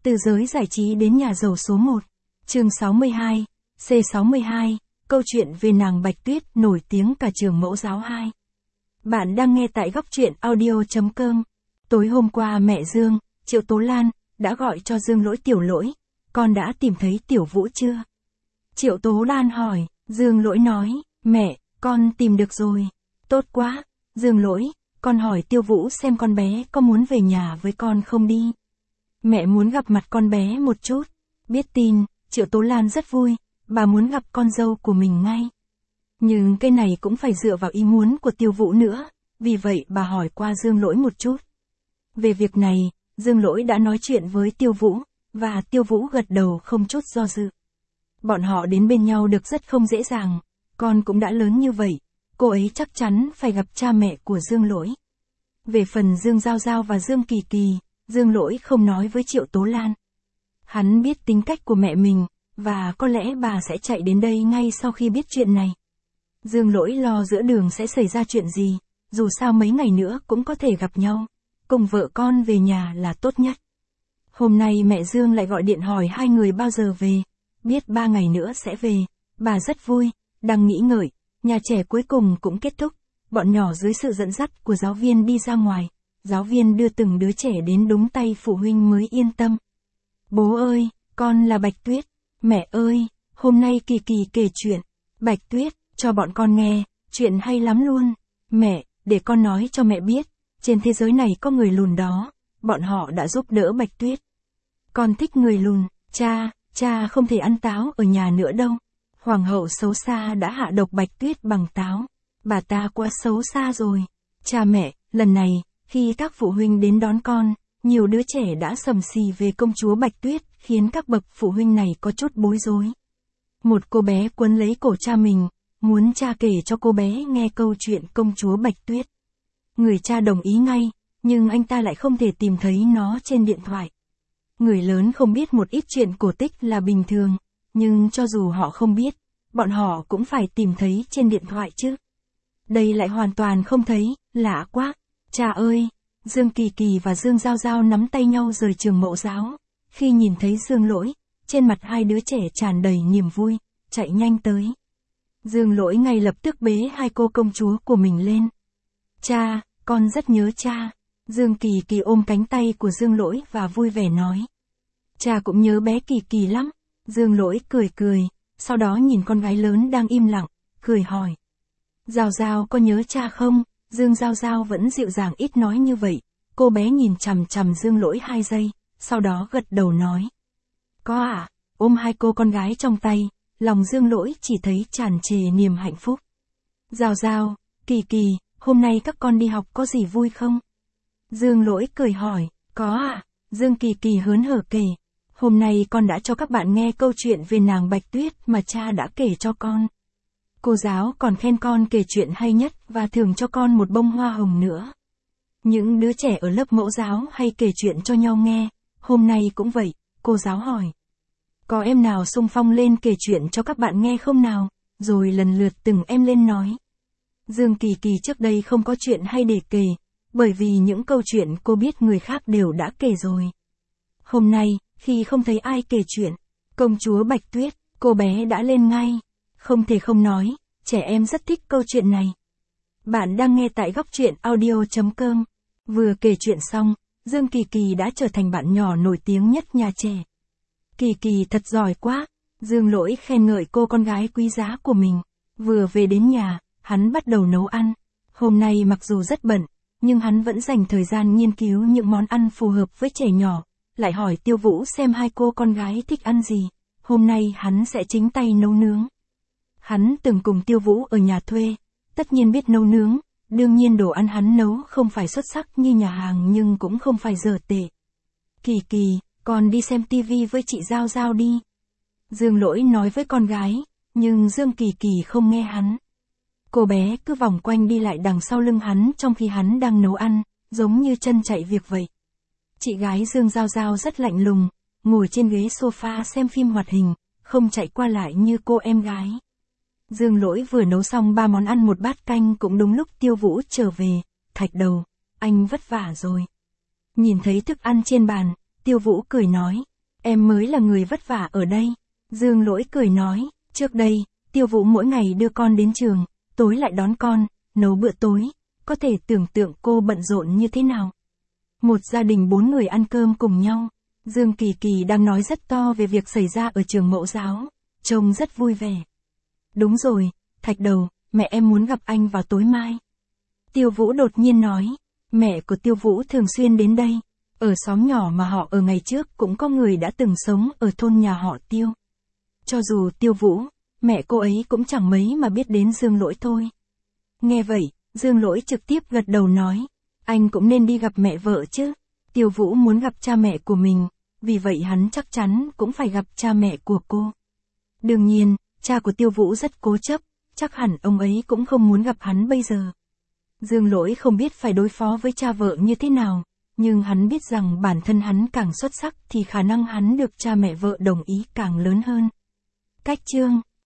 Từ giới giải trí đến nhà giàu số 1. Chương 62, C62, câu chuyện về nàng Bạch Tuyết nổi tiếng cả trường mẫu giáo 2. Bạn đang nghe tại góc truyện audio.com. Tối hôm qua mẹ Dương, Triệu Tố Lan, đã gọi cho Dương Lỗi Tiểu Lỗi. Con đã tìm thấy Tiểu Vũ chưa? Triệu Tố Lan hỏi, Dương Lỗi nói, mẹ, con tìm được rồi. Tốt quá. Dương Lỗi, con hỏi Tiêu Vũ xem con bé có muốn về nhà với con không đi. Mẹ muốn gặp mặt con bé một chút. Biết tin, Triệu Tố Lan rất vui, bà muốn gặp con dâu của mình ngay. Nhưng cái này cũng phải dựa vào ý muốn của Tiêu Vũ nữa, vì vậy bà hỏi qua Dương Lỗi một chút. Về việc này, Dương Lỗi đã nói chuyện với Tiêu Vũ, và Tiêu Vũ gật đầu không chút do dự. Bọn họ đến bên nhau được rất không dễ dàng, con cũng đã lớn như vậy, cô ấy chắc chắn phải gặp cha mẹ của Dương Lỗi. Về phần Dương Giao Giao và Dương Kỳ Kỳ, Dương Lỗi không nói với Triệu Tố Lan. Hắn biết tính cách của mẹ mình, và có lẽ bà sẽ chạy đến đây ngay sau khi biết chuyện này. Dương Lỗi lo giữa đường sẽ xảy ra chuyện gì, dù sao mấy ngày nữa cũng có thể gặp nhau. Cùng vợ con về nhà là tốt nhất. Hôm nay mẹ Dương lại gọi điện hỏi hai người bao giờ về, biết 3 ngày nữa sẽ về, bà rất vui, đang nghĩ ngợi, nhà trẻ cuối cùng cũng kết thúc, bọn nhỏ dưới sự dẫn dắt của giáo viên đi ra ngoài, giáo viên đưa từng đứa trẻ đến đúng tay phụ huynh mới yên tâm. Bố ơi, con là Bạch Tuyết, mẹ ơi, hôm nay Kỳ Kỳ kể chuyện, Bạch Tuyết, cho bọn con nghe, chuyện hay lắm luôn, mẹ, để con nói cho mẹ biết. Trên thế giới này có người lùn đó, bọn họ đã giúp đỡ Bạch Tuyết. Con thích người lùn, cha không thể ăn táo ở nhà nữa đâu. Hoàng hậu xấu xa đã hạ độc Bạch Tuyết bằng táo. Bà ta quá xấu xa rồi. Cha mẹ, lần này, khi các phụ huynh đến đón con, nhiều đứa trẻ đã sầm xì về công chúa Bạch Tuyết, khiến các bậc phụ huynh này có chút bối rối. Một cô bé quấn lấy cổ cha mình, muốn cha kể cho cô bé nghe câu chuyện công chúa Bạch Tuyết. Người cha đồng ý ngay, nhưng anh ta lại không thể tìm thấy nó trên điện thoại. Người lớn không biết một ít chuyện cổ tích là bình thường, nhưng cho dù họ không biết, bọn họ cũng phải tìm thấy trên điện thoại chứ. Đây lại hoàn toàn không thấy, lạ quá. Cha ơi! Dương Kỳ Kỳ và Dương Giao Giao nắm tay nhau rời trường mẫu giáo. Khi nhìn thấy Dương Lỗi, trên mặt hai đứa trẻ tràn đầy niềm vui, chạy nhanh tới. Dương Lỗi ngay lập tức bế hai cô công chúa của mình lên. Cha, con rất nhớ cha. Dương Kỳ Kỳ ôm cánh tay của Dương Lỗi và vui vẻ nói. Cha cũng nhớ bé Kỳ Kỳ lắm. Dương Lỗi cười, sau đó nhìn con gái lớn đang im lặng, cười hỏi. Giao Giao có nhớ cha không? Dương Giao Giao vẫn dịu dàng ít nói như vậy. Cô bé nhìn chằm chằm Dương Lỗi 2 giây, sau đó gật đầu nói. Có ạ. Ôm hai cô con gái trong tay, lòng Dương Lỗi chỉ thấy tràn trề niềm hạnh phúc. Giao Giao, Kỳ Kỳ, hôm nay các con đi học có gì vui không? Dương Lỗi cười hỏi, có ạ. Dương Kỳ Kỳ hớn hở kể, hôm nay con đã cho các bạn nghe câu chuyện về nàng Bạch Tuyết mà cha đã kể cho con. Cô giáo còn khen con kể chuyện hay nhất và thưởng cho con một bông hoa hồng nữa. Những đứa trẻ ở lớp mẫu giáo hay kể chuyện cho nhau nghe, hôm nay cũng vậy, cô giáo hỏi. Có em nào xung phong lên kể chuyện cho các bạn nghe không nào? Rồi lần lượt từng em lên nói. Dương Kỳ Kỳ trước đây không có chuyện hay để kể, bởi vì những câu chuyện cô biết người khác đều đã kể rồi. Hôm nay, khi không thấy ai kể chuyện, công chúa Bạch Tuyết, cô bé đã lên ngay. Không thể không nói, trẻ em rất thích câu chuyện này. Bạn đang nghe tại góc truyện audio.com. Vừa kể chuyện xong, Dương Kỳ Kỳ đã trở thành bạn nhỏ nổi tiếng nhất nhà trẻ. Kỳ Kỳ thật giỏi quá, Dương Lỗi khen ngợi cô con gái quý giá của mình. Vừa về đến nhà, hắn bắt đầu nấu ăn. Hôm nay mặc dù rất bận, nhưng hắn vẫn dành thời gian nghiên cứu những món ăn phù hợp với trẻ nhỏ. Lại hỏi Tiêu Vũ xem hai cô con gái thích ăn gì. Hôm nay hắn sẽ chính tay nấu nướng. Hắn từng cùng Tiêu Vũ ở nhà thuê, tất nhiên biết nấu nướng. Đương nhiên đồ ăn hắn nấu không phải xuất sắc như nhà hàng nhưng cũng không phải dở tệ. Kỳ Kỳ, con đi xem tivi với chị Giao Giao đi. Dương Lỗi nói với con gái, nhưng Dương Kỳ Kỳ không nghe hắn. Cô bé cứ vòng quanh đi lại đằng sau lưng hắn trong khi hắn đang nấu ăn, giống như chân chạy việc vậy. Chị gái Dương Giao Giao rất lạnh lùng, ngồi trên ghế sofa xem phim hoạt hình, không chạy qua lại như cô em gái. Dương Lỗi vừa nấu xong 3 món ăn một bát canh cũng đúng lúc Tiêu Vũ trở về. Thạch Đầu, anh vất vả rồi. Nhìn thấy thức ăn trên bàn, Tiêu Vũ cười nói, em mới là người vất vả ở đây. Dương Lỗi cười nói, trước đây, Tiêu Vũ mỗi ngày đưa con đến trường, tối lại đón con, nấu bữa tối, có thể tưởng tượng cô bận rộn như thế nào. Một gia đình 4 người ăn cơm cùng nhau, Dương Kỳ Kỳ đang nói rất to về việc xảy ra ở trường mẫu giáo, trông rất vui vẻ. Đúng rồi, Thạch Đầu, mẹ em muốn gặp anh vào tối mai. Tiêu Vũ đột nhiên nói, mẹ của Tiêu Vũ thường xuyên đến đây, ở xóm nhỏ mà họ ở ngày trước cũng có người đã từng sống ở thôn nhà họ Tiêu. Cho dù Tiêu Vũ, mẹ cô ấy cũng chẳng mấy mà biết đến Dương Lỗi thôi. Nghe vậy, Dương Lỗi trực tiếp gật đầu nói, anh cũng nên đi gặp mẹ vợ chứ. Tiêu Vũ muốn gặp cha mẹ của mình, vì vậy hắn chắc chắn cũng phải gặp cha mẹ của cô. Đương nhiên, cha của Tiêu Vũ rất cố chấp, chắc hẳn ông ấy cũng không muốn gặp hắn bây giờ. Dương Lỗi không biết phải đối phó với cha vợ như thế nào, nhưng hắn biết rằng bản thân hắn càng xuất sắc thì khả năng hắn được cha mẹ vợ đồng ý càng lớn hơn. Cách chương